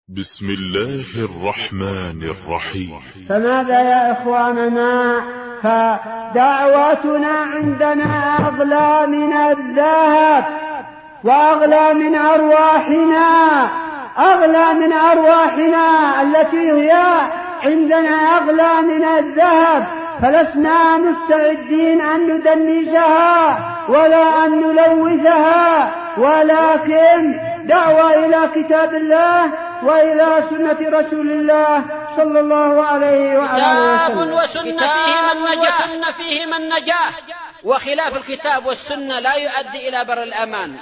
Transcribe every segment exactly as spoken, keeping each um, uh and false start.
بسم الله الرحمن الرحيم. فماذا يا إخواننا؟ فدعوتنا عندنا أغلى من الذهب وأغلى من أرواحنا، أغلى من أرواحنا التي هي عندنا أغلى من الذهب، فلسنا مستعدين أن ندنسها ولا أن نلوثها، ولكن دعوة إلى كتاب الله وإلى سنة رسول الله صلى الله عليه وآله وسلم. كتاب وسنة فيهما النجاة، وخلاف الكتاب والسنة لا يؤدي إلى بر الأمان.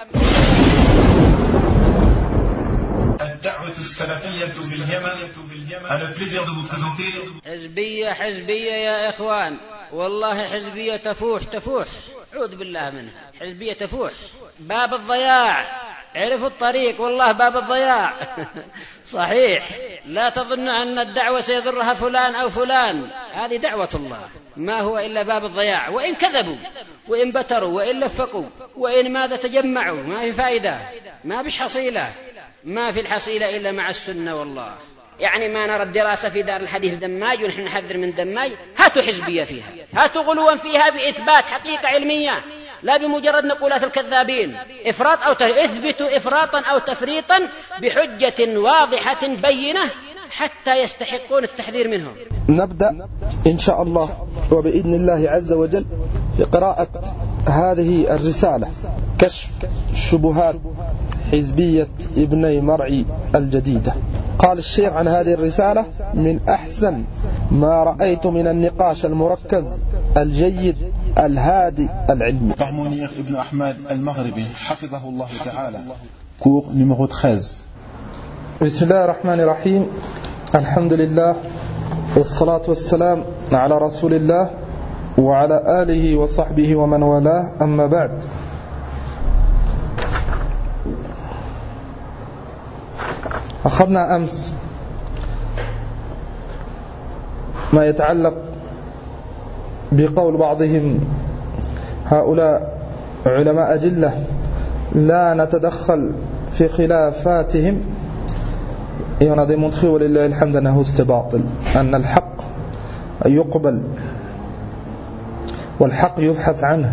الدعوة السلفية باليمن. أنا بليزير دو بريزونتي. حزبية حزبية يا إخوان، والله حزبية تفوح تفوح، عوذ بالله منها، حزبية تفوح، باب الضياع، عرفوا الطريق، والله باب الضياع. صحيح، لا تظن أن الدعوة سيضرها فلان أو فلان، هذه دعوة الله، ما هو إلا باب الضياع. وإن كذبوا وإن بتروا وإن لفقوا وإن ماذا تجمعوا، ما في فائدة، ما بش حصيلة، ما في الحصيلة إلا مع السنة. والله يعني ما نرى الدراسة في دار الحديث دماج ونحن نحذر من دماج، هاتوا حزبية فيها، هاتوا غلوا فيها بإثبات حقيقة علمية، لا بمجرد نقولات الكذابين، إفراط أو اثبتوا إفراطا أو تفريطا بحجة واضحة بينة حتى يستحقون التحذير منهم. نبدأ إن شاء الله وبإذن الله عز وجل في قراءة هذه الرسالة، كشف شبهات حزبية ابني مرعي الجديدة. قال الشيخ عن هذه الرسالة: من أحسن ما رأيت من النقاش المركز الجيد الهادي العلمي. Par Mounir Ibn Ahmad al-Maghribi حفظه الله تعالى. cours numéro treize. بسم الله الرحمن الرحيم. الحمد لله والصلاة والسلام على رسول الله وعلى آله وصحبه ومن والاه، أما بعد. أخذنا أمس ما يتعلق بقول بعضهم: هؤلاء علماء جلة لا نتدخل في خلافاتهم. Et on a démontré ولله الحمد أنه استباطل، أن الحق يقبل والحق يبحث عنه.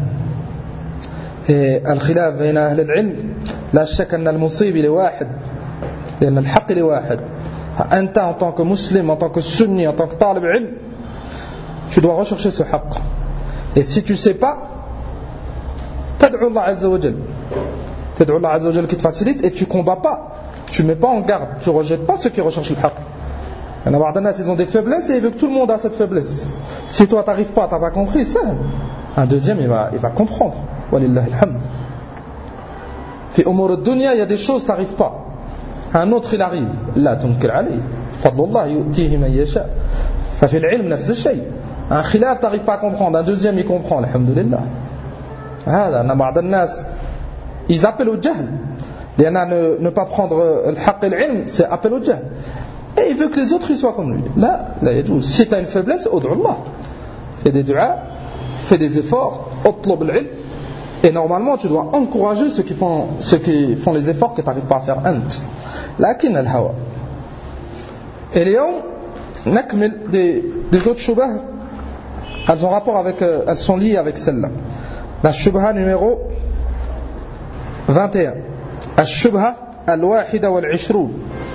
الخلاف بين أهل العلم لا شك أن المصيب لواحد، لأن الحق لواحد. أنت en tant que musulman, en tant que sunni, en tant que talib ilm, tu dois rechercher ce haqq. Et si tu ne sais pas, t'ad'u Allah Azza wa Jal, t'ad'u Allah Azza wa Jal qui te facilite, et tu ne combats pas, tu ne mets pas en garde, tu ne rejettes pas ceux qui recherchent le haqq. Il y en a beaucoup ils ont des faiblesses et ils veulent que tout le monde a cette faiblesse. Si toi tu n'arrives pas, tu n'as pas compris, ça, un deuxième il va, il va comprendre. Walillahi alhamd. Fi umur ad-dunya, il y a des choses tu n'arrives pas. Un autre il arrive, la tunkir alayh, fadlullah yu'tihi man yasha. Fa fi al-ilm nafs al-shay. Un khilaf tu n'arrives pas à comprendre, un deuxième il comprend, alhamdulillah. هذا أن بعض الناس ils appellent au jahl. لأن ne, ne pas prendre le haqq et l'ilm, c'est appel au jahl. Et il veut que les autres ils soient comme lui. Là, là يجوز. Si tu as une faiblesse, ud'u Allah. Fais des du'a, fais des efforts, utlub al-ilm. Et normalement, tu dois encourager ceux qui font, ceux qui font les efforts que tu n'arrives pas à faire. Ant. Lakin al-hawa. Et اليوم نكمل des, des autres shubah. Elles ont rapport avec, elles sont liées avec celle-là. La shubha numéro vingt et un. الشبهة الواحدة والعشرون.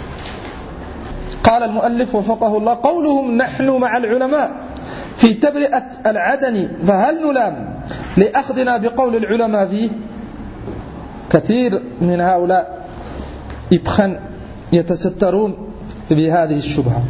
قال المؤلف وفقه الله: قولهم نحن مع العلماء في تبرئة العدن فهل نلام لأخذنا بقول العلماء فيه؟ كثير من هؤلاء يبخن يتسترون بهذه الشبهة،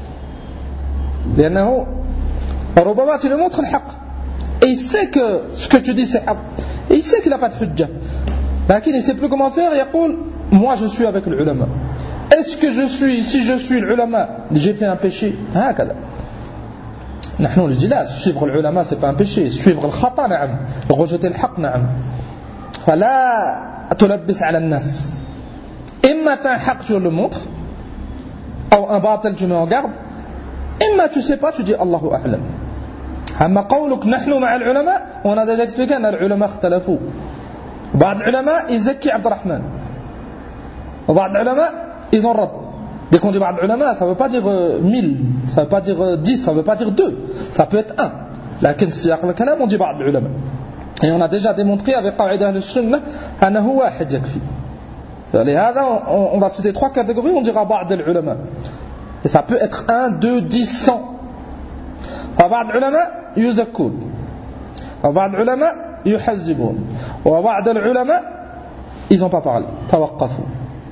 لأنه ربما tu lui montres le haqq et il sait que ce que tu dis c'est haqq et il sait qu'il n'a pas de hujja, mais il ne sait plus comment faire. يقول: moi je suis avec le ulama. Est-ce que je suis, si je suis l'ulama, j'ai fait un péché? هكذا. نحن الجلال suivre l'ulama c'est pas un péché, suivre le khata نعم, rejeter le haqq نعم. فلا تلبس على الناس. إما t'as un haqq tu le montres, ou un batil tu mets en garde, إما tu sais pas tu dis Allahu a'lam. أما قولك نحن مع العلماء, on a déjà expliqué أن العلماء اختلفوا. بعض العلماء يزكي عبد الرحمن, وبعض العلماء ils ont rad. Dès qu'on dit ba'd ulama, ça ne veut pas dire euh, mille, ça ne veut pas dire euh, dix, ça ne veut pas dire deux, ça peut être un. Lakin siyaq al-kalam, on dit ba'd ulama. Et on a déjà démontré avec qaïda al-sunnah annahu wahid yakfi. لهذا on, on va citer trois catégories, on dira ba'd al-ulama. Et ça peut être un, deux, dix, cent. فبعض العلماء يزكون وبعض العلماء يحزبون وبعض العلماء ils n'ont pas parlé توقفوا.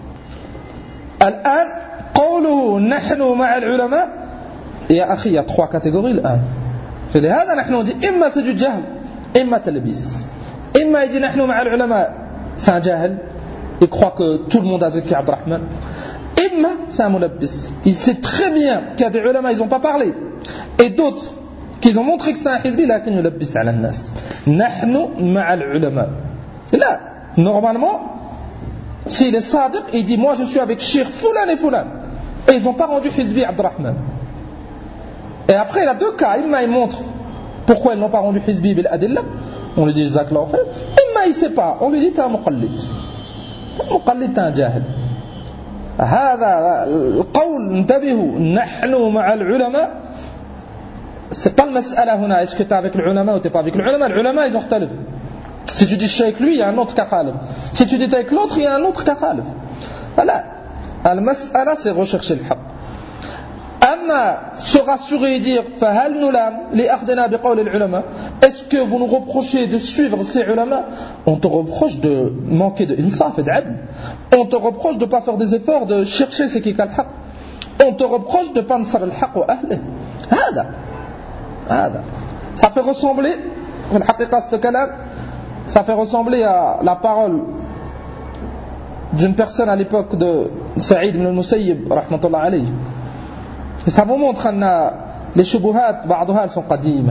الآن قوله نحن مع العلماء يا أخي il y a trois catégories الآن. فلهذا نحن نقول إما سجود جهل إما تلبيس. إما يجي نحن مع العلماء c'est un جاهل, il croit que tout le monde a zaki Abdurrahman. Imma c'est un mulabis, il sait très bien qu'il y a des ulama ils n'ont pas parlé et d'autres qui ont montré que c'est un hizbi lakin yulabbis ala an-nas. Nahnu ma'a al-ulama. Là, normalement, s'il est sadiq, il dit moi je suis avec Cheikh Fulan et Fulan. Et ils n'ont pas rendu hizbi Abdurrahman. Et après il a deux cas, imma il montre pourquoi ils n'ont pas rendu hizbi bil adilla, on lui dit jazakallahu khair. Imma il sait pas, on lui dit t'es un muqallid. T'es un muqallid, t'es un jahil. هذا القول انتبهوا نحن مع العلماء. C'est pas le mas'ala هنا est-ce que tu es avec le ulama ou tu es pas avec le ulama. Le ulama ils ont اختلف. Si tu dis je suis avec lui il y a un autre cas khalif. Si tu dis tu es avec l'autre il y a un autre cas khalif. Voilà. المسألة c'est rechercher le haqq. أما se rassurer et dire فهل نلام لأخذنا بقول العلماء, est-ce que vous nous reprochez de suivre ces ulama? On te reproche de manquer de insaf et d'adl. On te reproche de ne pas faire des efforts de chercher ce qui est le haqq. On te reproche de ne pas nasr al-haqq wa ahli. هذا هذا ça fait ressembler في الحقيقة ce kalam, ça fait ressembler à la parole d'une personne à l'époque de Saïd ibn al-Musayyib rahmatullah alayhi. Et ça vous montre que les shubuhat, بعضها elles sont قديمة.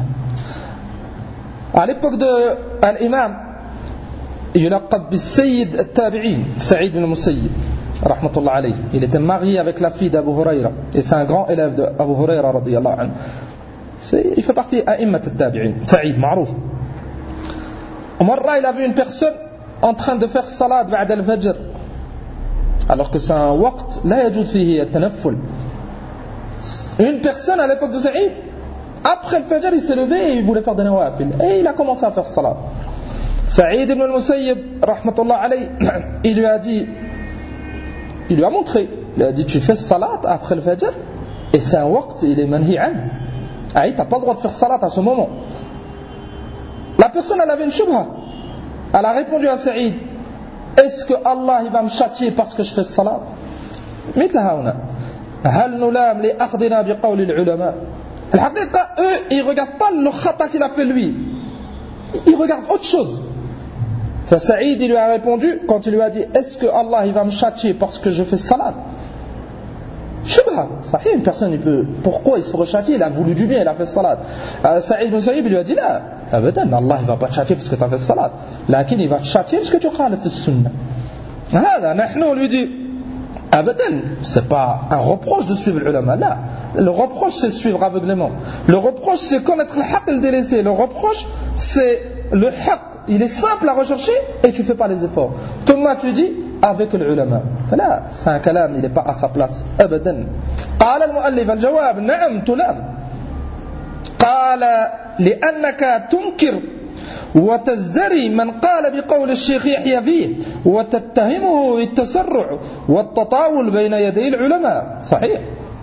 À l'époque de l'imam, يلقب بالسيد التابعين سعيد بن المسيب رحمة الله عليه. Il était marié avec la fille d'Abu Huraira et c'est un grand élève d'Abu Huraira رضي الله عنه. Il fait partie أئمة التابعين. سعيد معروف. ومرة il a vu une personne en train de faire salat بعد الفجر alors que c'est un وقت لا يجوز فيه التنفل. Une personne à l'époque de Saïd, après le Fajr, il s'est levé et il voulait faire des nawafil. Et il a commencé à faire salat. Saïd ibn al-Musayyib, rahmatullah alayhi, il lui a dit, il lui a montré, il lui a dit, tu fais salat après le Fajr, et c'est un waqt, il est manhi an. Ah, tu n'as pas le droit de faire salat à ce moment. La personne, elle avait une shubha. Elle a répondu à Saïd, est-ce que Allah il va me châtier parce que je fais salat? مثل هنا هل نلام لأخذنا بقول العلماء. الحقيقة eux ils regardent pas le khata qu'il a fait lui, ils regardent autre chose. Saïd il lui a répondu quand il lui a dit est-ce que Allah il va me châtier parce que je fais salat? Shubha, sahih, une personne il peut, pourquoi il se ferait châtier? Il a voulu du bien, il a fait salat. Saïd ibn Saïd lui a dit là, abadan, Allah il va pas te châtier parce que tu as fait salat, lakin il va te châtier parce que tu khalif le sunnah. هذا نحن on lui dit abadan, c'est pas un reproche de suivre l'ulama, là. Le reproche c'est suivre aveuglément. Le reproche c'est connaître le haqq et le délaisser. Le reproche c'est le haqq, il est simple à rechercher et tu fais pas les efforts. Thomas tu dis avec l'ulama. Là, c'est un kalam, il n'est pas à sa place. abadan. قال المؤلف الجواب نعم تلام. قال لأنك تنكر وتزدري من قال بقول الشيخ يحيى فيه وتتهمه بالتسرع والتطاول بين يدي العلماء. صحيح.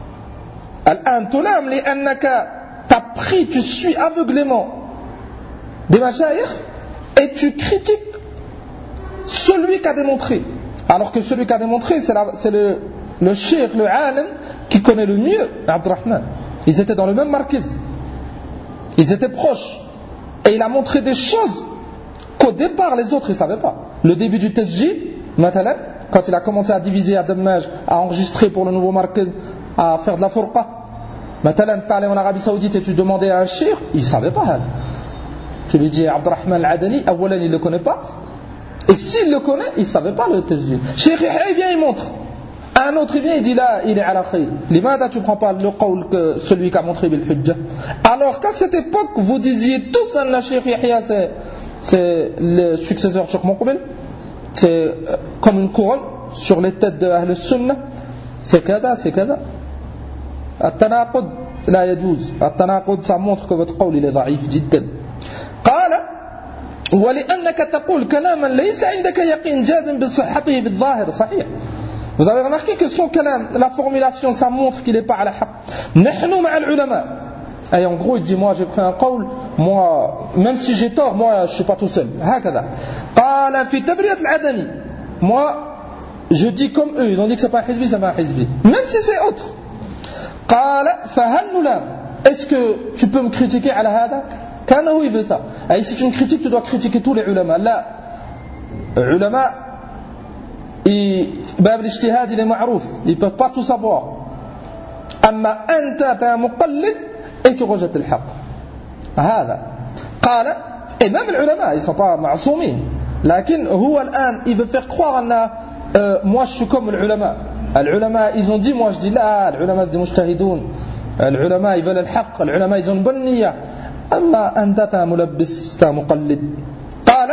الآن تلام لأنك t'as pris, tu suis aveuglément des mashayikh et tu critiques celui qui a démontré, alors que celui qui a démontré c'est, la, c'est le, le cheikh, le alim qui connaît le mieux Abdurrahman. Ils étaient dans le même markiz, ils étaient proches. Et il a montré des choses qu'au départ les autres ne savaient pas. Le début du tasjid, matalan, quand il a commencé à diviser à Dammaj, à enregistrer pour le nouveau marquez, à faire de la furqa. Matalan, tu allais en Arabie Saoudite et tu demandais à un cheikh, il ne savait pas. Tu lui dis Abdurrahman al-Adani, Awalan il ne le connaît pas. Et s'il le connaît, il ne savait pas le tasjid. Cheikh Yahya vient, il montre. Un autre vient, il dit là, il est à la khayr. Limada tu ne prends pas le qawl que celui qui a montré bil hujja. Alors qu'à cette époque, vous disiez tous que Cheikh Yahya c'est, c'est le successeur de Cheikh Muqbil, c'est comme une couronne sur les têtes de Ahl Sunnah. c'est kada, c'est kada. التناقض لا يجوز. التناقض ça montre que votre قول il est ضعيف جدا. قال ولأنك تقول كلاما ليس عندك يقين جازم بصحته في الظاهر. صحيح. Vous avez remarqué que son kalam, la formulation, ça montre qu'il n'est pas à la haqq. نحن مع العلماء. Et en gros, il dit, moi j'ai pris un qawl, moi, même si j'ai tort, moi je suis pas tout seul. هكذا. قال في تبرئة العدني. Moi, je dis comme eux, ils ont dit que c'est pas un hizbi, c'est pas un hizbi. Même si c'est autre. قال فهل نلام. Est-ce que tu peux me critiquer على هذا؟ كأنه il veut ça. Et si tu me critiques, tu dois critiquer tous les ulama. Là, ulama, باب الاجتهاد il est معروف. Ils ne peuvent pas tout savoir. أما أنت t'es un مقلد et tu rejettes الحق. هذا. قال et même les ulama, ils ne sont pas معصومين. لكن هو الآن il veut faire croire أن euh, moi je suis comme les ulama. Les ulama ils ont dit, moi je dis là, les ulama c'est des mujtahidoun. Les ulama ils veulent الحق. Les ulama ils ont une bonne niyyah. أما أنت t'es un ملبس, t'es un مقلد. قال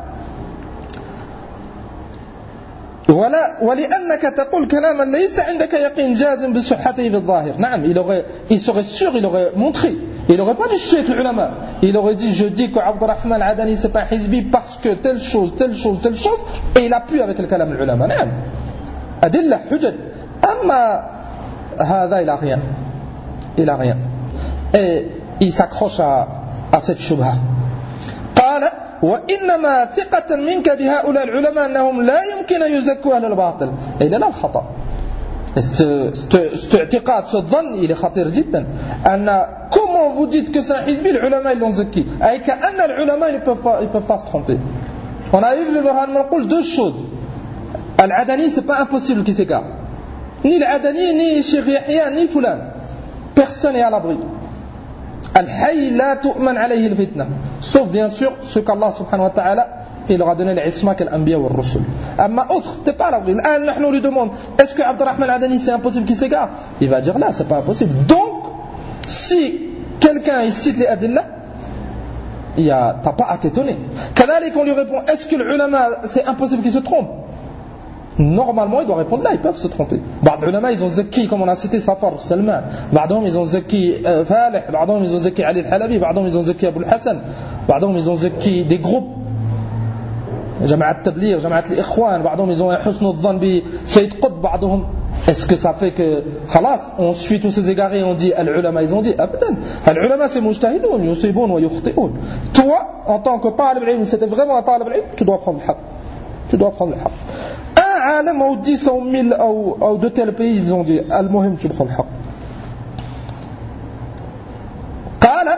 ولا ولأنك تقول كلاما ليس عندك يقين جازم بصحته في الظاهر. نعم, il aurait, il serait sûr, il aurait montré. Il aurait pas dit je suis avec l'ulama. Il aurait dit je dis que Abdurrahman Adani c'est un hizbi parce que telle chose, telle chose, telle chose, et il appuie avec le kalam l'ulama. نعم. أدلة حجج. أما هذا il a rien. Il a rien. Et il s'accroche à, à cette shubha. قال وإنما ثقة منك بهؤلاء العلماء أنهم لا يمكن أن يزكوا أهل الباطل. إلى لا الخطأ. cet اعتقاد ce ظن il est خطير جدا. أن comment vous dites que c'est un hizbi, les ulama ils l'ont zaki. أي كأن العلماء ils peuvent pas, ils peuvent pas se tromper. On a vu نقول deux choses. Al-Adani c'est pas impossible qu'il s'égare. Ni Al-Adani, ni Cheikh Yahya, ni Fulan. Personne n'est à l'abri. Al-Hayy la tu'man alayhi al-fitna. Sauf bien sûr ce qu'Allah subhanahu wa ta'ala il leur a donné l'isma qu'al-anbiya wa ar-rusul. Amma autre, t'es pas à l'abri. Là, nous lui demandons, est-ce que Abdurrahman Adani c'est impossible qu'il s'égare? Il va dire là, c'est pas impossible. Donc, si quelqu'un il cite les adillah, il y a, t'as pas à t'étonner. Kadalik on lui répond, est-ce que l'ulama c'est impossible qu'il se trompe? Normalement, il doit répondre là, ils peuvent se tromper. بعض العلماء ils ont zaki, comme on a cité Safar, Salman. بعضهم ils ont zaki Falih, بعضهم ils ont zaki Ali al-Halabi, بعضهم ils ont zaki Abu al-Hasan, بعضهم ils ont zaki des groupes. جماعة التبليغ, جماعة الإخوان, بعضهم ils ont un husn al-dhann bi Sayyid Qutb, بعضهم. Est-ce que ça fait que, خلاص, on suit tous ces égarés, on dit al-ulama, ils ont dit, abadan. Al-ulama c'est mujtahidoun, yusibun wa yukhti'un. Toi, en tant que talib al-ilm, c'était vraiment un talib al-ilm, tu dois prendre le haqq. Tu dois prendre le haqq. عالم أو dix أو mille أو أو de tel pays ils ont dit المهم تبخل الحق. قال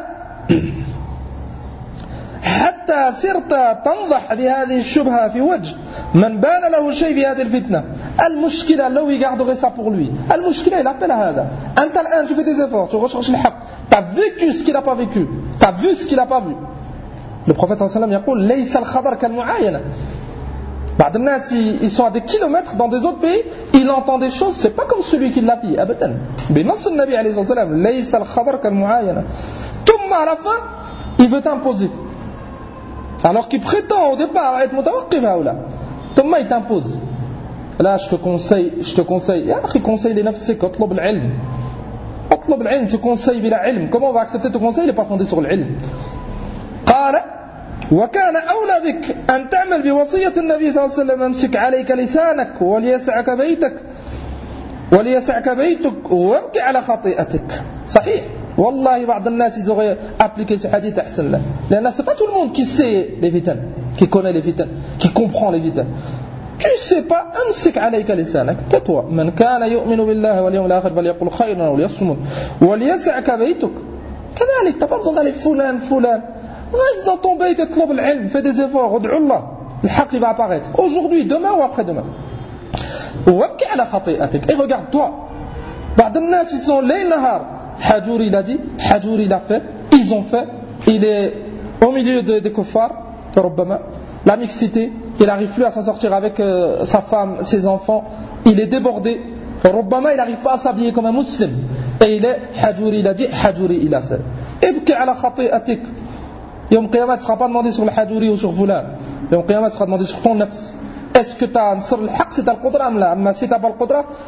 حتى صرت تنضح بهذه الشبهة في وجه من بان له شيء في هذه الفتنة. المشكلة لو il garderait ça pour lui. المشكلة il appelle à هذا. أنت الآن tu fais des efforts, tu recherches le haq. Tu as vécu ce qu'il n'a pas vécu. Tu as vu ce qu'il n'a pas vu. Le prophète sallallahu alayhi wa sallam يقول ليس الخبر كالمعاينة. بعض الناس ils sont à des kilomètres dans des autres pays, il entend des choses, c'est pas comme celui qui l'a dit, abadan. بنص النبي عليه الصلاة والسلام ليس الخبر كالمعاينة. ثم à la fin, il veut t'imposer. Alors qu'il prétend au départ être mutawaqqif هؤلاء. ثم il t'impose. Là je te conseille, je te conseille, يا أخي conseille لنفسك, اطلب العلم. اطلب العلم, tu conseilles بلا علم. Comment on va accepter ton conseil, il n'est pas fondé sur l'ilm. قال وكان أولى بك أن تعمل بوصية النبي صلى الله عليه وسلم امسك عليك لسانك وليسعك بيتك وليسعك بيتك وابكي على خطيئتك. صحيح. والله بعض الناس ils auraient appliqué ce hadith أحسن له. لأن c'est pas tout le monde qui sait les fitan, qui connaît les fitan, qui comprend les fitan. Tu sais pas, امسك عليك لسانك, tais-toi. من كان يؤمن بالله واليوم الآخر فليقل خيرا أو ليصمت وليسعك بيتك. كذلك t'as pas besoin d'aller fulan fulan. Reste dans ton bayt et t'lob l'ilm, fais des efforts, ud'u Allah. Le haqq va apparaître. Aujourd'hui, demain ou après-demain. Wabki ala khati'atik. Et regarde-toi. بعض الناس ils sont layl nahar. Hajouri il a dit, Hajouri il a fait, ils ont fait. Il est au milieu des de kuffars, ربما. La mixité, il n'arrive plus à s'en sortir avec euh, sa femme, ses enfants. Il est débordé. ربما il n'arrive pas à s'habiller comme un musulman. Et il est, Hajouri il a dit, Hajouri il a fait. Ibki ala khati'atik. Yom Qiyamah ne sera pas demandé sur le Hajouri ou sur Fulan. Yom Qiyamah sera demandé sur ton nafs. Est-ce que tu as un sur le haq, c'est ta le qudra, mais si tu n'as pas le qudra,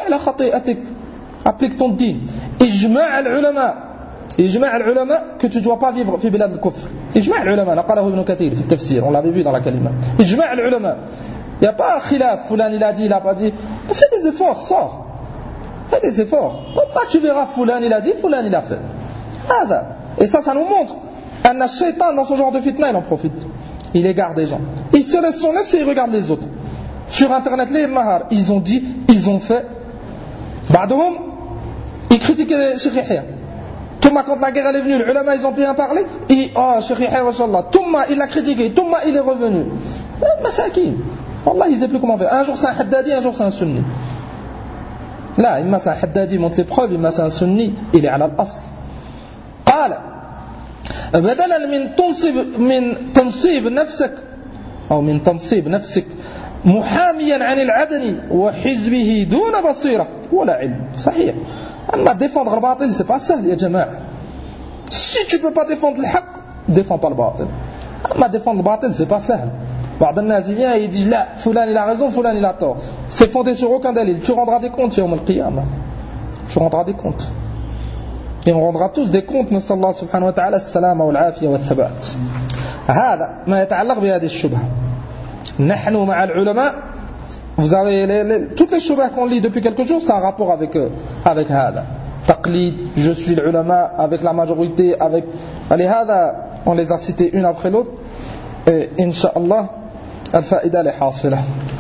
على خطيئتك. applique ton din. إجماع العلماء إجماع العلماء que tu ne dois pas vivre في بلاد الكفر. إجماع العلماء نقله ابن كثير في التفسير, on l'avait vu dans la kalima. إجماع العلماء. Il n'y a pas khilaf, fulan il a dit, il a pas dit. Fais des efforts, sors. Fais des efforts. Pourquoi tu verras fulan il a dit, fulan il a fait. هذا. Et ça, ça nous montre un shaitan dans ce genre de fitna, il en profite. Il égare des gens. Il se laisse son nez et il regarde les autres. Sur internet, les nahar, ils ont dit, ils ont fait. بعضهم ils critiquaient Cheikh Yahya. Touma, quand la guerre elle est venue, les ulama ils ont bien parlé. Et oh, Cheikh Yahya, Washallah. Touma, il l'a critiqué. Touma, il est revenu. Masakin. Wallah, il ne sait plus comment faire. Un jour c'est un haddadi, un jour c'est un sunni. Là, imma c'est un haddadi, montre les preuves, imma c'est un sunni, il est à l'asl. قال بدلا من تنصب من تنصيب نفسك أو من تنصيب نفسك محاميا عن العدن وحزبه دون بصيرة ولا علم. صحيح. أما défendre le باطل c'est pas سهل يا جماعة. Si tu peux pas défendre le haq, défends pas le باطل. أما défendre le باطل c'est pas سهل. بعض الناس vient et dit لا فلان il a raison, فلان il a tort. C'est fondé sur aucun dalil. Tu rendras des comptes يوم القيامة. Tu rendras des comptes. Et on rendra tous des comptes. نسأل الله سبحانه وتعالى السلامة والعافية والثبات. هذا ما يتعلق بهذه الشبهة. نحن مع العلماء. Vous avez les, les, toutes les shubhas qu'on lit depuis quelques jours, ça a un rapport avec eux, avec هذا. Taqlid, je suis l'ulama, avec la majorité, avec. Allez, هذا, on les a cités une après l'autre. Et Inch'Allah, الفائدة لحاصلة.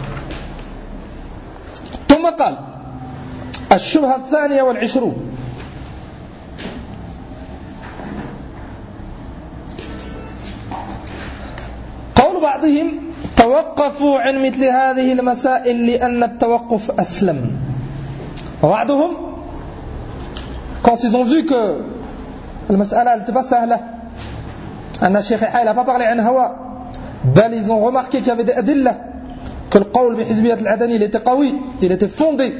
ثم قال الشبهة الثانية والعشرون. قول بعضهم توقفوا عن مثل هذه المسائل لأن التوقف أسلم. وبعضهم quand ils ont vu que المسألة n'était pas سهلة, أن الشيخ يحيى n'a pas parlé عن هوى, بل ils ont remarqué qu'il y avait des adillah, que le qawl بحزبية العدني il était قوي, il était fondé.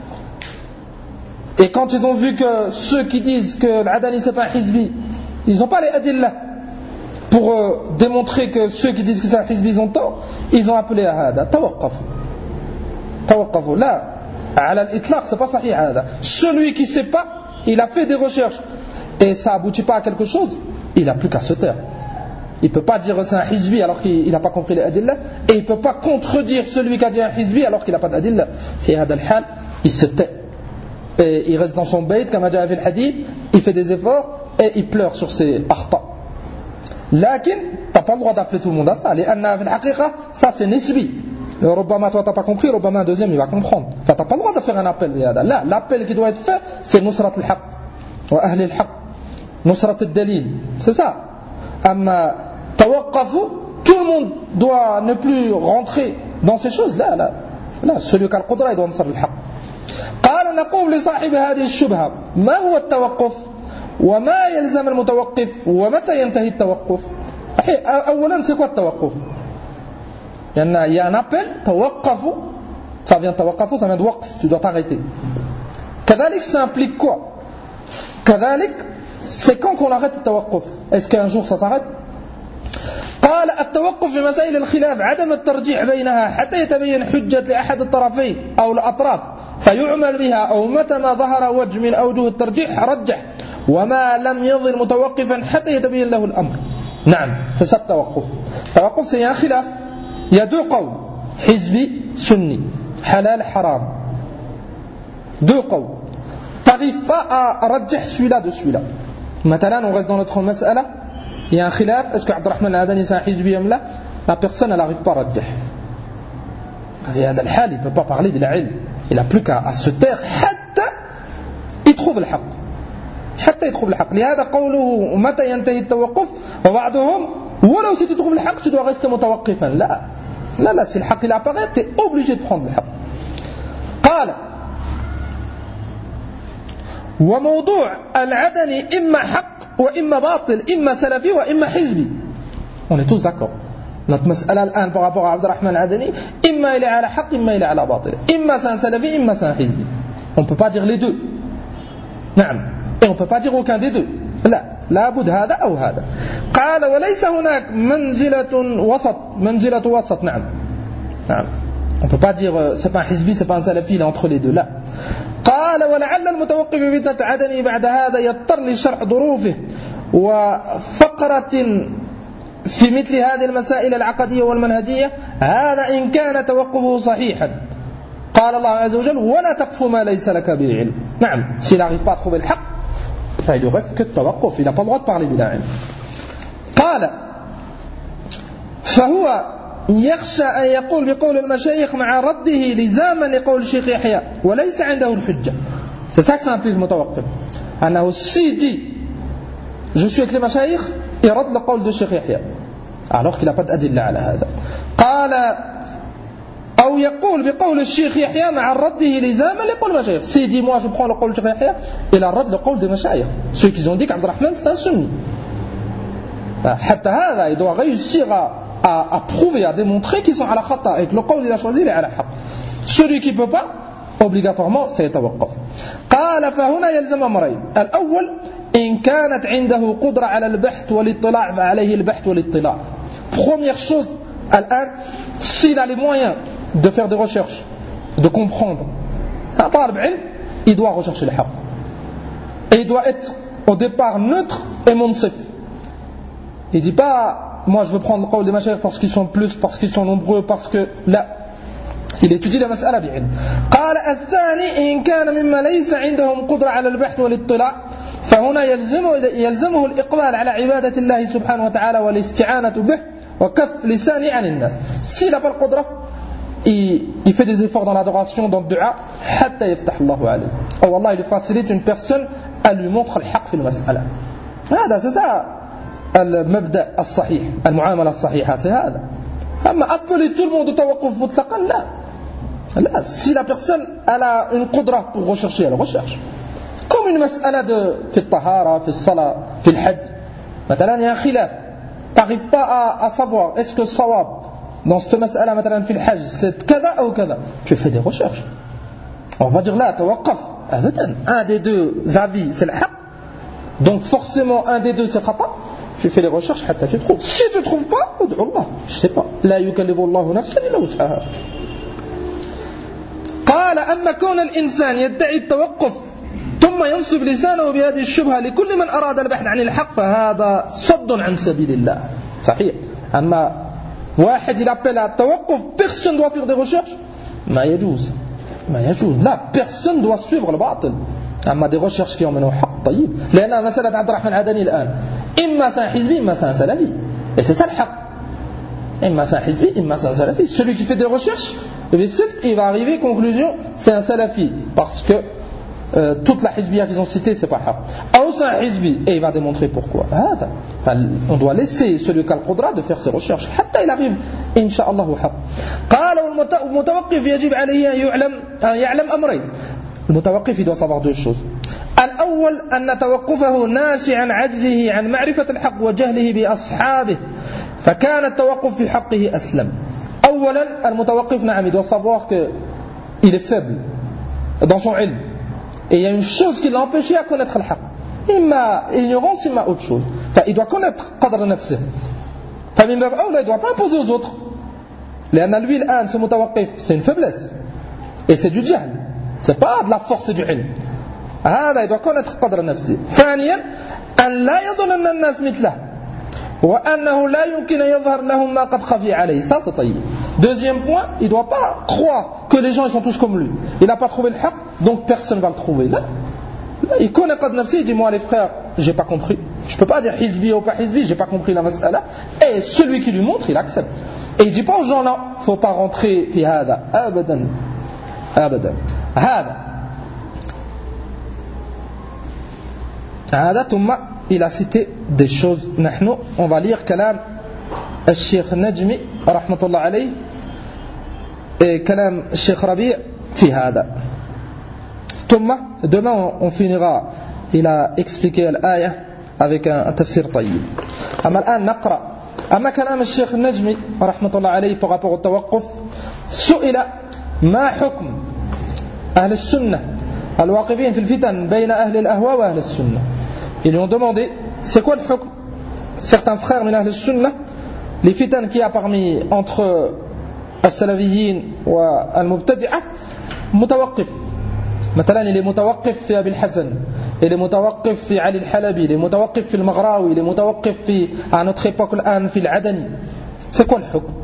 Et quand ils ont vu que ceux qui disent que l'Adani c'est pas un hizbi, ils n'ont pas les adillah pour euh, démontrer que ceux qui disent que c'est un hizbi ils ont tort, ils ont appelé à hada tawaqqafu tawaqqafu là ala al-itlaq, c'est pas sahih hada. Celui qui sait pas, il a fait des recherches et ça aboutit pas à quelque chose, il a plus qu'à se taire. Il peut pas dire c'est un hizbi alors qu'il n'a pas compris les adillah, et il peut pas contredire celui qui a dit un hizbi alors qu'il n'a pas d'adillah. Fi hada al-hal, il se tait et il reste dans son bayt comme a dit le hadith, il fait des efforts et il pleure sur ses akhta. Lakin, tu n'as pas le droit d'appeler tout le monde à ça. Ça c'est nisbi. Robama, toi tu n'as pas compris, Robama un deuxième il va comprendre. Enfin, tu n'as pas le droit de faire un appel. Là, l'appel qui doit être fait, c'est Nusrat al-Haq wa Ahli al-Haq, Nusrat al-Dalil. C'est ça. Amma tawaqqafu, tout le monde doit ne plus rentrer dans ces choses. Là, là, là celui qui a le qudra, il doit Nusrat al-Haq. قال نقول لصاحب هذه الشبهة ما هو التوقف وما يلزم المتوقف ومتى ينتهي التوقف. أولا c'est quoi التوقف؟ Il y a un appel توقفوا, ça vient توقفوا, ça vient de waqf, tu dois t'arrêter. كذلك ça implique quoi? كذلك c'est quand qu'on arrête le توقف. Est-ce qu'un jour ça s'arrête? قال التوقف في مسائل الخلاف عدم الترجيح بينها حتى يتبين حجة لأحد الطرفين أو الأطراف فيعمل بها أو متى ما ظهر وجه من أوجه الترجيح رجح وما لم يظل متوقفا حتى يتبين له الأمر. نعم, c'est ça le توقف. توقف c'est un khilaf. Il y a deux qawls, hizbi, sunni, halal, haram. Deux qawls. T'arrives pas à rajjah celui-là de celui-là. Maintenant on reste dans notre mas'ala. Il y a un khilaf, est-ce que Abdurrahman al-Adani c'est un hizbi ou là? La personne elle n'arrive pas à rajjah. Il ne peut pas parler de la ilm. Il n'a plus qu'à se taire حتى يتخوف الحق حتى يتخوف الحق. لهذا قوله متى ينتهي التوقف وبعضهم ولو si tu trouves le haq tu dois rester متوقفا. لا لا لا, si le haq il apparaît tu es obligé de prendre le haq. قال وموضوع العدن إما حق وإما باطل إما سلفي وإما حزبي. On est tous d'accord. Notre mas'ala الآن par rapport à Abdurrahman al-Adani, إما il est على حق إما il est على باطل, إما c'est un salafi إما c'est un hizbi. On ne peut pas dire les deux. نعم. Et on ne peut pas dire aucun des deux. لا لابد هذا أو هذا. قال وليس هناك منزلة وسط منزلة وسط. نعم نعم On ne peut pas dire euh, c'est pas un hizbi, c'est pas un salafi, il est entre les deux là. قال ولعل المتوقف في فتنة عدني بعد هذا يضطر لشرح ظروفه وفقرة في مثل هذه المسائل العقدية والمنهجية هذا إن كان توقفه صحيحا. قال الله عز وجل ولا تقف ما ليس لك به علم. نعم, s'il n'arrive pas à trouver le haq, il lui reste que التوقف, il n'a pas le droit de parler بلا علم. قال فهو يخشى أن يقول بقول المشايخ مع رده لزاما لقول الشيخ يحيى وليس عنده الحجة. C'est ça que ça implique المتوقف. أنه s'il dit je suis avec les مشايخ يرد لقول de الشيخ يحيى alors qu'il n'a pas d'adilla على هذا. قال أو يقول بقول الشيخ يحيى مع رده لزاما لقول المشايخ. S'il dit moi je prends le قول du الشيخ يحيى il a رد le قول des مشايخ, ceux qui ont dit qu'Abd al-Rahman c'est un sunni. حتى هذا il doit réussir à À, à prouver, à démontrer qu'ils sont à la khata et que le qawl il a choisi il est à la haq. Celui qui ne peut pas, obligatoirement, c'est tawaqquf. قال فهنا يلزم أمرين. الأول إن كانت عنده قدرة على البحث والاطلاع فعليه البحث والاطلاع. Première chose, الآن s'il a les moyens de faire des recherches, de comprendre, un talib ilm, il doit rechercher le haq. Et il doit être au départ neutre et munsif. Il ne dit pas moi je veux prendre le qawl des mashayikh parce qu'ils sont plus, parce qu'ils sont nombreux, parce que là il étudie la mas'ala bi'ilm. قال الثاني إن كان مما ليس عندهم قدرة على البحث والاطلاع فهنا يلزمه يلزمه الإقبال على عبادة الله سبحانه وتعالى والاستعانة به وكف لسانه عن الناس. S'il n'a pas le qudra, il, il fait des efforts dans l'adoration, dans le dua, حتى يفتح الله عليه. Oh Allah, il lui facilite une personne à lui montrer le haq في المسألة. هذا c'est ça المبدأ الصحيح, المعاملة الصحيحة, c'est هذا. أما appeler tout le monde au tawaqquf mutlaqan, là. Là, si la personne elle a une qudra pour rechercher, elle recherche. Comme une mas'ala de في الطهارة, في الصلاة, في الحج. مثلا il y a un khilaf. T'arrives pas à, à savoir est-ce que le sawab dans cette mas'ala مثلا في الحج c'est كذا ou كذا. Tu fais des recherches. On va dire là, tawaqqaf. أبدا. Un des deux avis c'est le haq. Donc forcément un des deux c'est khata. Tu fais les recherches حتى tu trouves. Si tu ne trouves pas, ادعو الله. Je sais pas. لا يكلف الله نفسا إلا وسعها. قال أما كون الإنسان يدعي التوقف ثم ينصب لسانه بهذه الشبهة لكل من أراد البحث عن الحق فهذا صد عن سبيل الله. صحيح. أما واحد il appelle à التوقف, personne doit faire des recherches. ما يجوز. ما يجوز. لا, personne doit suivre le باطل. أما des recherches qui emmènent au حق. طيب. لأن مسألة عبد الرحمن العدني الآن إما c'est un حزبي إما c'est un salafi. Et c'est ça le حق. إما c'est un حزبي إما c'est un salafi. Celui qui fait des recherches, il va arriver conclusion c'est un salafi parce que euh, toute la hizbiya qu'ils ont citée c'est pas haq. Ou c'est un hizbi et il va démontrer pourquoi. On doit laisser celui qui a le qudra de faire ses recherches حتى il arrive إن شاء الله حق. قال المتوقف يجب عليه أن يعلم أن يعلم أمرين. المتوقف il doit savoir deux choses. الأول أن توقفه ناشئ عن عجزه عن معرفة الحق وجهله بأصحابه فكان التوقف في حقه أسلم. أولا المتوقف نعم il doit savoir que il est faible dans son ilm et il y a une chose qui l'a empêché à connaître le haq, إما ignorance إما autre chose. Enfin, il doit connaître قدر نفسه. فمن باب أولى il ne doit pas imposer aux autres لأن lui الآن ce متوقف c'est une faiblesse et c'est du jahl, c'est pas de la force du ilm. هذا il doit connaître قدر نفسه. ثانيا أن لا يظن الناس مثله وأنه لا يمكن يظهر لهم ما قد خفي عليه. Ça c'est طيب. Deuxième point, il ne doit pas croire que les gens ils sont tous comme lui. Il n'a pas trouvé le haq, donc personne ne va le trouver. Là, là il connaît قد نفسه, il dit moi les frères, j'ai pas compris. Je peux pas dire hizbi ou pas hizbi, j'ai pas compris la mas'ala. Et celui qui lui montre, il accepte. Et il dit pas aux gens là, faut pas rentrer في هذا. أبدا أبدا. هذا هذا ثم il a cité des choses. نحن on va lire كلام الشيخ النجمي رحمة الله عليه et كلام الشيخ ربيع في هذا. ثم demain on finira. Il a expliqué الآية avec un, un tafsir طيب. أما الآن نقرأ. أما كلام الشيخ النجمي رحمة الله عليه par rapport au توقف. سئل ما حكم أهل السنة الواقفين في الفتن بين أهل الأهواء وأهل السنة. Ils lui ont demandé c'est quoi le hukm. Certains frères min ahl sunnah, les fitans qu'il y a parmi entre السلفيين والمبتدعة متوقف. مثلا اللي متوقف في أبي الحسن، اللي متوقف في علي الحلبي، اللي متوقف في المغراوي، اللي متوقف في à notre époque الآن في العدني. C'est quoi الحكم؟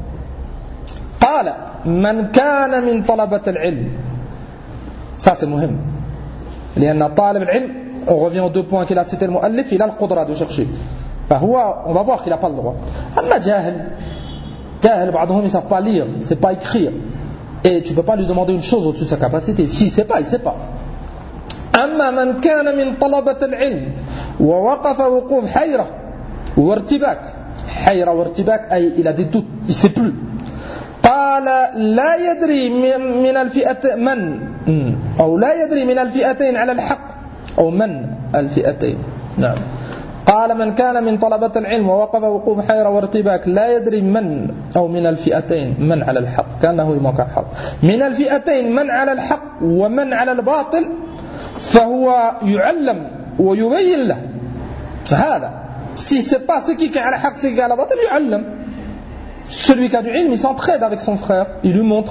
قال من كان من طلبة العلم. Ça c'est مهم. لأن طالب العلم, on revient aux deux points qu'il a cité le muallif, il a le qudra de chercher. فهو, on va voir qu'il n'a pas le droit. أما جاهل, جاهل بعضهم ils savent pas lire, c'est pas écrire. Et tu ne peux pas lui demander une chose au-dessus de sa capacité. Si il ne sait pas, il ne sait pas. أما من كان من طلبة العلم ووقف وقوف حيرة وارتباك. حيرة وارتباك أي il a des doutes, il ne sait plus. قال لا يدري من الفئة من أو لا يدري من الفئتين على الحق أو من الفئتين. نعم. قال من كان من طلبة العلم ووقف وقوف حيرة وارتباك لا يدري من أو من الفئتين من على الحق كأنه يموقع الحق من الفئتين من على الحق ومن على الباطل فهو يعلم ويبين له. هذا si c'est pas ce qui est على حق c'est qui est على باطل يعلم. Celui qui a du ilm il s'entraide avec son frère, il lui montre.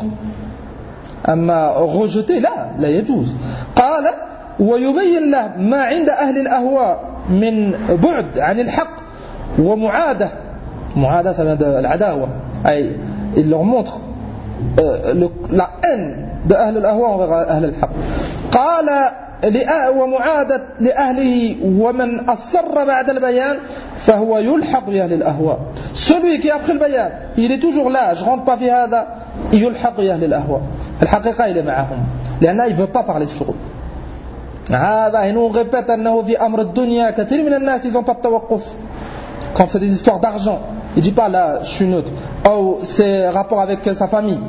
أما rejeter là لا يجوز. قال ويبين له ما عند أهل الأهواء من بعد عن الحق ومعادة. معادة c'est العداوة, أي il leur montre euh, la haine de أهل الأهواء envers أهل الحق. قال ومعادة لأهله ومن أصر بعد البيان فهو يلحق بأهل الأهواء. Celui qui après le bayan il est toujours là, je rentre pas في هذا, يلحق بأهل الأهواء. الحقيقة il est معهم لأنه il veut pas parler sur eux. هذا هنا on répète أنه في أمر الدنيا كثير من الناس ils ont pas de توقف. Quand c'est des histoires d'argent, il dit pas là je suis neutre. Ou c'est rapport avec sa famille.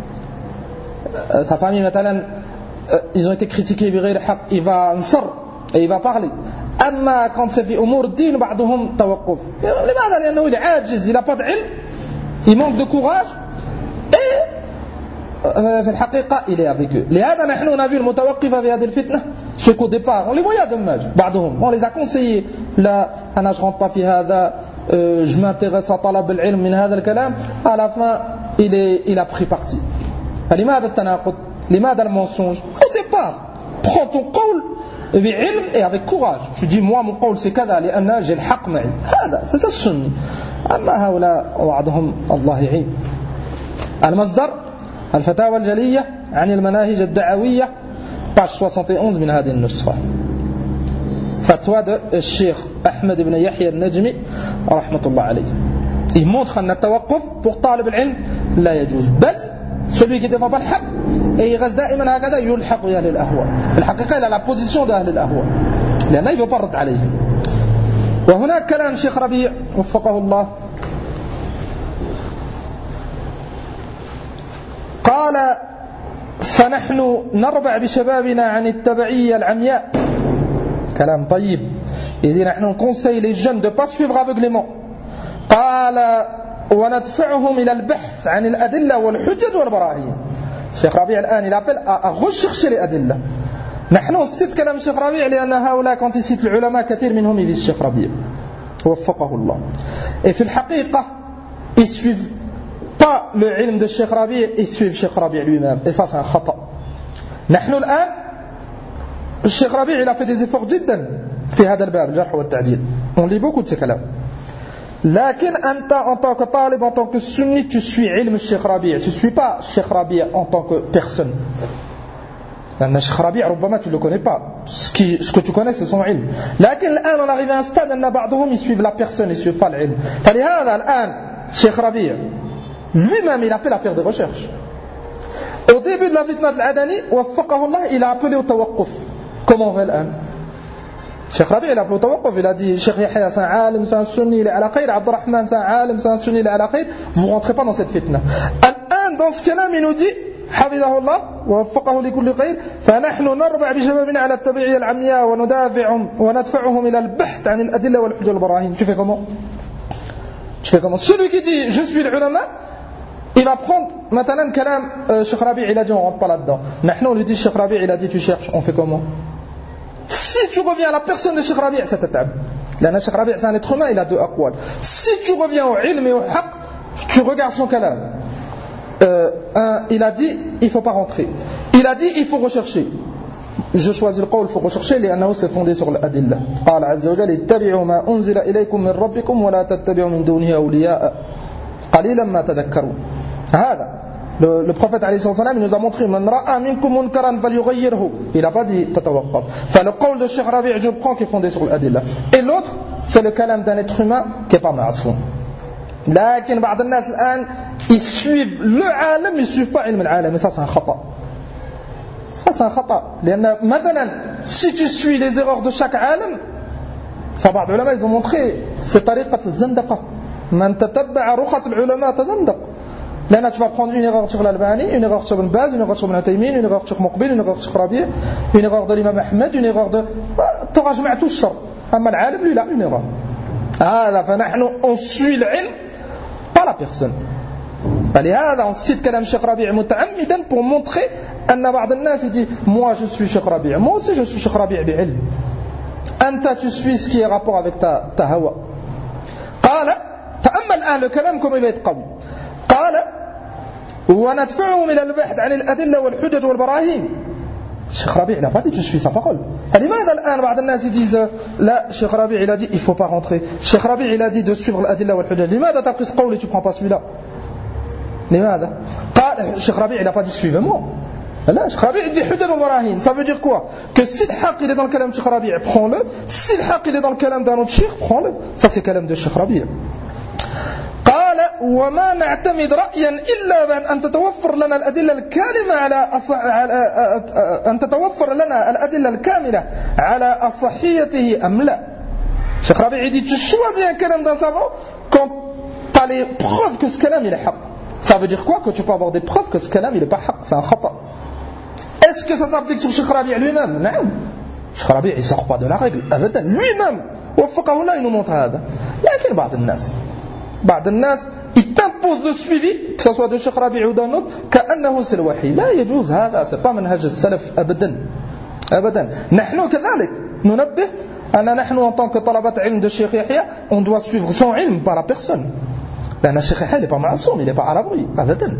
Sa famille مثلا ils ont été critiqués بغير حق, il va نصر et il va parler. أما quand c'est في أمور الدين بعضهم توقف. لماذا؟ لأنه il est عاجز, il n'a pas de علم, il manque de courage et في الحقيقة il est avec eux. لهذا نحن on a vu المتوقفة في هذه الفتنة, ceux qu'au départ on les voyait dommage بعضهم, on les a conseillés لا أنا je rentre pas في هذا, euh, je m'intéresse à طلب العلم من هذا الكلام. À la fin il est il a pris parti. فلماذا التناقض؟ لماذا المensonge? Au départ prends ton قول بعلم et avec courage. Tu dis moi mon قول c'est كذا لأن j'ai le حق معي. هذا c'est ça السني. أما هؤلاء بعضهم الله يعين. المصدر الفتاوى الجلية عن المناهج الدعوية page soixante et onze من هذه النسخة. فتوى الشيخ أحمد بن يحيى النجمي رحمة الله عليه. Il montre أن التوقف pour طالب العلم لا يجوز, بل celui qui ne défend pas le haq et il reste دائما هكذا يلحق بأهل الأهواء. في الحقيقة il a la position de أهل الأهواء لأنه il ne veut pas رد عليهم. وهناك كلام شيخ ربيع وفقه الله قال فنحن نربع بشبابنا عن التبعية العمياء. كلام طيب. Il dit نحن conseille les jeunes de ne pas suivre aveuglément. قال وندفعهم إلى البحث عن الأدلة والحجج والبراهين. الشيخ ربيع الآن il appelle à rechercher les أدلة. نحن نسيت كلام الشيخ ربيع لأن هؤلاء quand ils citent العلماء كثير منهم يفيد الشيخ ربيع وفقه الله. Et في الحقيقة ils suivent pas le ilm de Cheikh Rabi, ils suivent Cheikh Rabi lui-même. Et ça c'est un khata. نحن الآن Cheikh Rabi il a fait des efforts جدا في هذا الباب الجرح والتعديل. On lit beaucoup de ces كلام. لكن أنت en tant que talib, en tant que sunni, tu suis ilm Cheikh Rabi. Tu suis pas Cheikh Rabi en tant que personne. لأن Cheikh Rabi ربما tu le connais pas. Ce, qui, ce que tu connais c'est son ilm. لكن الآن on arrive à un stade أن بعضهم ils suivent la personne, ils suivent pas l'ilm. فلهذا الآن Cheikh Rabi lui-même il appelle à faire des recherches. Au début de la fitna de l'Adani, il a appelé au tawaqquf. Comment on fait l'an? Cheikh Rabi il a appelé au tawaqquf, il a dit Cheikh Yahya c'est un alim, c'est un sunni, il est à la khayr, Abdurrahman c'est un alim, c'est un sunni, il est à la khayr, vous ne rentrez pas dans cette fitna. Al-an dans ce cas-là, il nous dit حفظه الله ووفقه لكل خير فنحن نربع بشبابنا على التبعية العمياء وندافعهم وندفعهم إلى البحث عن الأدلة والحجج والبراهين. Tu fais comment? Tu fais comment? Celui qui dit je suis l'ulama, il va prendre maintenant kalam Cheikh Rabi il a dit on rentre pas là-dedans. Maintenant on lui dit Cheikh Rabi il a dit tu cherches, on fait comment? Si tu reviens à la personne de Cheikh Rabi ça t'attab. Là Cheikh Rabi c'est un être humain, il a deux aqwal. Si tu reviens au ilm et au haqq, tu regardes son kalam. euh, un, il a dit il ne faut pas rentrer. Il a dit il faut rechercher. Je choisis le qawl, il faut rechercher, لأنه c'est fondé sur l'adilla. قال عز وجل اتبعوا ما أنزل إليكم من ربكم ولا تتبعوا من دونه أولياء قليلا ما تذكرون. هذا le, le prophète عليه الصلاة والسلام nous a montré من رأى منكم منكرا فليغيره. Il n'a pas dit تتوقف. Enfin le qawl de Cheikh Rabi' je prends qui est fondé sur l'adilla. Et l'autre c'est le kalam d'un être humain qui n'est pas ma'soum. لكن بعض الناس الآن ils suivent le عالم ils suivent pas علم العالم et ça c'est un خطأ. Ça c'est un khata. Maintenant, si tu suis les erreurs de chaque alim, فبعض العلماء ils ont montré c'est طريقة الزندقة. من تتبع رخص العلماء تزندق. لأن tu vas prendre une erreur sur l'Albani, une erreur sur Ibn Baz, une erreur sur Ibn Taymiyyah, une erreur sur Muqbil, une erreur sur Rabi', une erreur de l'imam Ahmed, une erreur de ترى جمعت الشر. أما العالم lui il a une erreur. هذا فنحن on suit l'ilm pas la personne. فلهذا on cite كلام Cheikh Rabi' متعمدا pour montrer أن بعض الناس dit moi je suis Cheikh Rabi' moi aussi je suis Cheikh Rabi' بعلم أنت tu suis ce qui est rapport avec ta, ta hawa. قال فأما الآن le كلام comme il va être قوي قال وندفعهم إلى البحث عن الأدلة والحجج والبراهين. Cheikh Rabi' il n'a pas dit tu suis sa parole. لماذا الآن بعض الناس disent لا Cheikh Rabi' il a dit il faut pas rentrer. Cheikh Rabi' il a dit de suivre الأدلة والحجج. لماذا t'as pris ce qawl et tu prends pas celui-là? لماذا؟ قال الشيخ ربيع il n'a pas dit suivez-moi. لا الشيخ ربيع dit حجج وبراهين. Ça veut dire quoi? Que si le haq il est dans le kalam de Cheikh Rabi'a, prends-le. Si le haq il est dans le kalam d'un autre cheikh, prends-le. Ça c'est le kalam de Cheikh Rabi'a. قال وما نعتمد رأيا إلا بأن أن تتوفر لنا الأدلة الكاملة على أن تتوفر لنا الأدلة الكاملة على أصحيته أم لا. Cheikh Rabi'a dit tu choisis un kalam d'un savant quand tu as les preuves que ce kalam il est haq. Ça veut dire quoi? Que tu peux avoir des preuves que ce kalam il n'est pas haq, c'est un khata. Est-ce que ça s'applique sur Cheikh Rabi' lui-même? Non. Cheikh Rabi' il ne sort pas de la règle. Abadan. Lui-même. وفقه الله il nous montre هذا. لكن بعض الناس بعض الناس il t'impose le suivi que ce soit de Cheikh Rabi' ou d'un autre كأنه c'est le wahi. لا يجوز هذا. C'est pas منهج السلف أبدا. أبدا. نحن كذلك ننبه أن نحن en tant que طلبة علم de Cheikh Yahya on doit suivre son ilm par la personne. لأن الشيخ يحيى il n'est pas معصوم, il n'est pas à l'abri, أبدا.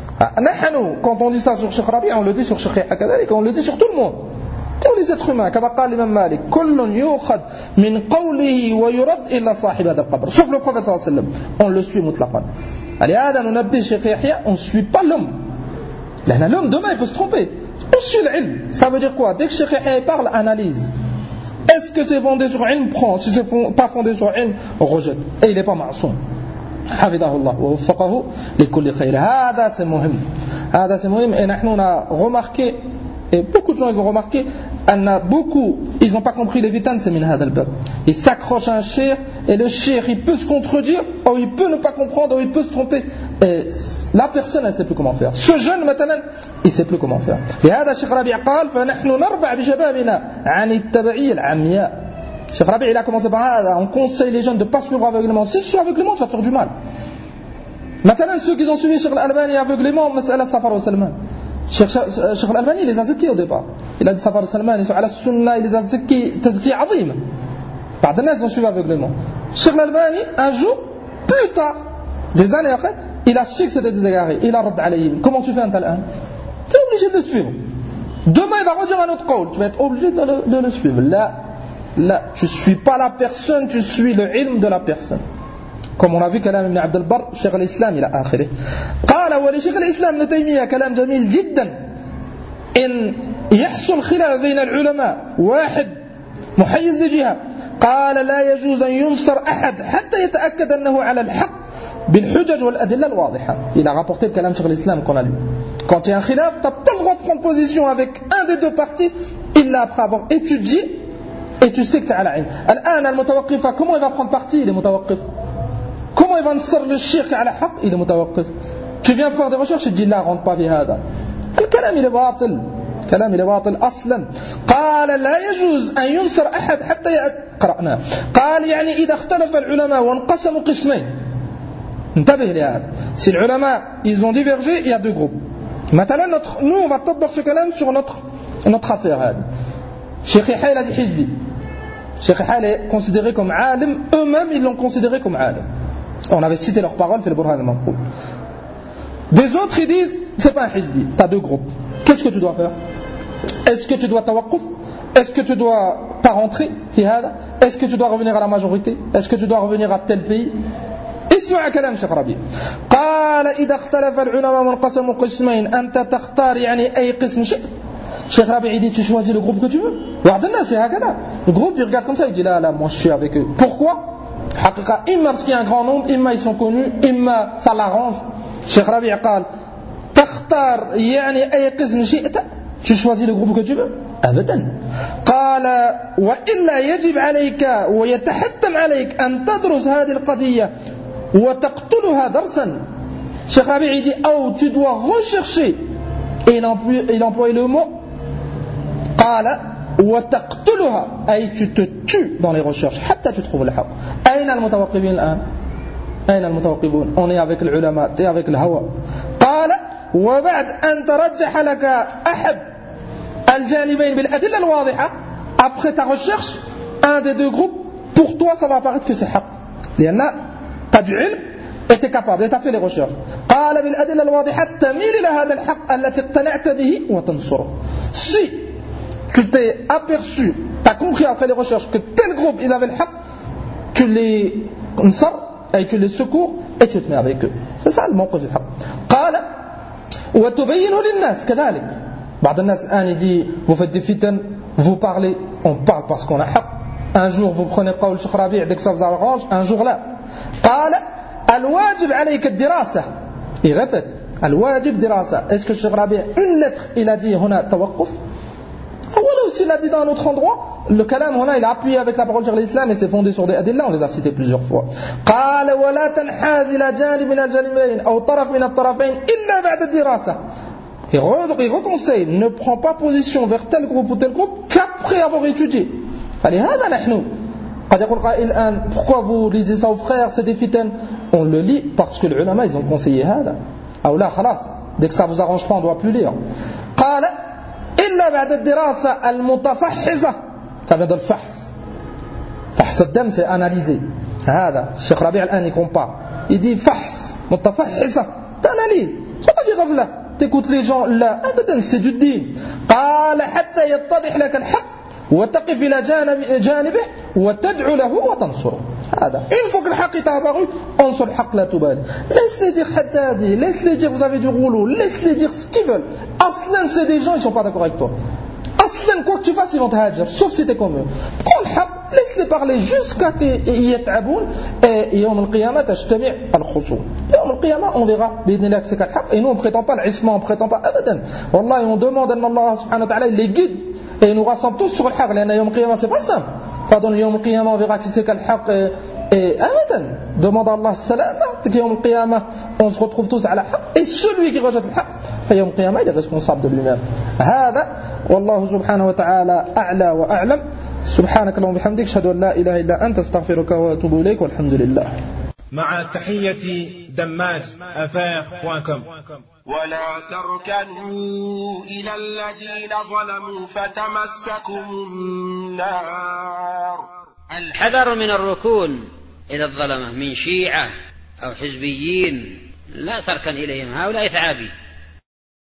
نحن quand on dit ça sur Cheikh Rabi' on le dit sur Cheikh Yahya كذلك, on le dit sur tout le monde, tous les êtres humains. كما قال الإمام مالك كل يؤخذ من قوله ويرد إلا صاحب هذا القبر. Sauf le prophète صلى الله عليه وسلم, on le suit مطلقا. لهذا ننبه Cheikh Yahya, on ne suit pas l'homme. لأن l'homme demain il peut se tromper. On suit l'ilm. Ça veut dire quoi? Dès que Cheikh Yahya parle, analyse. Est-ce que c'est fondé sur ilm? Prends. Si c'est pas fondé sur ilm, rejette. Et il n'est pas معصوم. حفظه الله ووفقه لكل خير. هذا c'est مهم. هذا c'est مهم. Et nous on a remarqué, et beaucoup de gens ils ont remarqué, أن beaucoup ils n'ont pas compris les vitans c'est من هذا الباب. Ils s'accrochent à un cheikh et le cheikh il peut se contredire ou il peut ne pas comprendre ou il peut se tromper. Et la personne elle ne sait plus comment faire. Ce jeune maintenant il ne sait plus comment faire. لهذا الشيخ ربيع قال فنحن نربع بشبابنا عن التبعية العمياء. Cheikh Rabi' il a commencé par là, on conseille les jeunes de ne pas suivre aveuglément. Si tu suis aveuglément, tu vas te faire du mal. Maintenant, ceux qui ont suivi Cheikh Al-Albani aveuglément, مسألة Safar wa Salman. Cheikh Al-Albani, il les a zaki au départ. Il a dit Safar wa Salman, ils sont à la sunna, il les a zaki, tazki azim. Par des ils ont suivi aveuglément. Cheikh Al-Albani, un jour, plus tard, des années après, il a su que c'était des égarés. Il a rad alayhim. Comment tu fais un tel un? Tu es obligé de le suivre. Demain, il va redire un autre qawl. Tu vas être obligé de le, de le suivre. Là, Là, tu ne suis pas la personne, tu suis le ilm de la personne. Comme on a vu كلام ابن عبد البر شيخ الإسلام إلى آخره. قال ولشيخ الإسلام ابن تيمية كلام جميل جدا. إن يحصل خلاف بين العلماء واحد محيز لجهة قال لا يجوز أن ينصر أحد حتى يتأكد أنه على الحق بالحجج والأدلة الواضحة. Il a rapporté le كلام شيخ الإسلام qu'on a lu. Quand il y a un khilaf, tu n'as pas le droit de prendre position avec un des deux partis إلا après avoir étudié. Et tu sais que tu es à la ilm. الآن المتوقف comment il va prendre parti? Il est متوقف. Comment il va نصر le shirk على حق? Il est متوقف. Tu viens faire des recherches et tu dis là rentre pas في هذا. الكلام il est باطل. الكلام il est باطل أصلا. قال لا يجوز أن ينصر أحد حتى يقرأنا. قال يعني إذا اختلف العلماء وانقسموا قسمين. انتبه لهذا. Si les ulama ils ont divergé, il y a deux groupes. مثلا notre nous on va تطبق ce كلام sur notre notre affaire هذه. Cheikh Yahya il a dit hizbi. Cheikh Yahya est considéré comme alim, eux-mêmes ils l'ont considéré comme alim. On avait cité leurs paroles في البرهان المنقول. Des autres, ils disent, c'est pas un hizbi, tu as deux groupes. Qu'est-ce que tu dois faire? Est-ce que tu dois tawaqquf? Est-ce que tu dois pas rentrer? Est-ce que tu dois revenir à la majorité? Est-ce que tu dois revenir à tel pays? اسمع كلام شيخ ربيع. قال إذا اختلف العلماء وانقسموا قسمين أنت تختار يعني أي قسم شئت. Cheikh Rabi il dit tu choisis le groupe que tu veux. C'est هكذا. Le groupe il regarde comme ça, il dit là là moi je suis avec eux. Pourquoi? حقيقة إما parce qu'il y a un grand nombre, إما ils sont connus, إما ça l'arrange. Cheikh Rabi قال تختار يعني أي قسم شئت. Tu choisis le groupe que tu veux. أبدا. قال وإلا يجب عليك ويتحتم عليك أن تدرس هذه القضية وتقتلها درسا. Cheikh Rabi il dit oh tu dois rechercher et il emploie le mot قال وتقتلها أي tu te tues dans les recherches حتى tu trouves الحق. أين المتوقفين الآن؟ أين المتوقفون؟ on est avec العلماء t'es avec الهوى. قال وبعد أن ترجح لك أحد الجانبين بالأدلة الواضحة. Après ta recherche un des deux groupes pour toi ça va apparaître que c'est حق لأن قد علم et tu es capable et tu as fait les recherches. قال بالأدلة الواضحة تميل إلى هذا الحق التي اقتنعت به وتنصره. Si tu t'es aperçu, tu as compris après les recherches que tel groupe ils avaient le haq, tu les nsar et tu les secours et tu te mets avec eux. C'est ça le موقف الحق. قال وتبينه للناس كذلك. بعض الناس الآن يجي vous faites des fitnes, vous parlez, on parle parce qu'on a haq. Un jour vous prenez قول Cheikh Rabi dès que ça vous arrange, un jour là. قال الواجب عليك الدراسة. Il répète الواجب دراسة. Est-ce que Cheikh Rabi une lettre il a dit هنا توقف? Ou s'il a dit dans un autre endroit, le kalam هنا il a appuyé avec la parole sur l'islam et c'est fondé sur des adilla, on les a cités plusieurs fois. قال ولا تنحاز إلى جانب من الجانبين أو طرف من الطرفين إلا بعد الدراسة. Il reconseille, ne prend pas position vers tel groupe ou tel groupe qu'après avoir étudié. فلهذا نحن قد يقول قائل الآن pourquoi vous lisez ça aux frères, c'est des fitanes? On le lit parce que les ulama ils ont conseillé هذا. أو لا خلاص dès que ça vous arrange pas on doit plus lire. قال إلا بعد الدراسة المتفحصة. Ça vient de الفحص. فحص الدم c'est analyser. هذا الشيخ ربيع الآن il compare. Il dit فحص متفحصة. T'analyses. C'est pas du غفلة. T'écoutes les gens là. أبدا c'est du دين. قال حتى يتضح لك الحق وتقف إلى جانب جانبه وتدعو له وتنصره. هذا. Une fois que le haq est apparu, on sur le haq la tubal. Laisse-les dire haddadi, laisse-les dire vous avez du rouleau, laisse-les dire ce qu'ils veulent. Aslan c'est des gens ils sont pas d'accord avec toi. Aslan quoi que tu fasses ils vont te hajar, sauf si t'es comme eux. Prends le haq, laisse-les parler jusqu'à qu'ils yat'aboun et yawm al-qiyamah tajtami' al-khusum. Yawm al-qiyamah on verra bidnillah que c'est le haq et nous on prétend pas l'isma, on prétend pas abadan. Wallahi on demande à Allah subhanahu wa ta'ala il les guide et il nous rassemble tous sur le haq. Parce que yawm al-qiyamah c'est pas simple. Pendant yawm al-qiyamah on verra qui c'est quel haq et abadan. Demande à Allah salam, yawm al-qiyamah on se retrouve tous à la haq et celui qui rejette le haq yawm al-qiyamah il est responsable de lui-même. هذا والله سبحانه وتعالى أعلى وأعلم. سبحانك اللهم وبحمدك أشهد أن لا إله إلا أنت أستغفرك وأتوب إليك والحمد لله. مع تحية دماج أفاق دوت كوم. ولا تركنوا إلى الذين ظلموا فتمسكم النار. الحذر من الركون إلى الظلمة من شيعة أو حزبيين، لا تركن إليهم، هؤلاء ثعابين.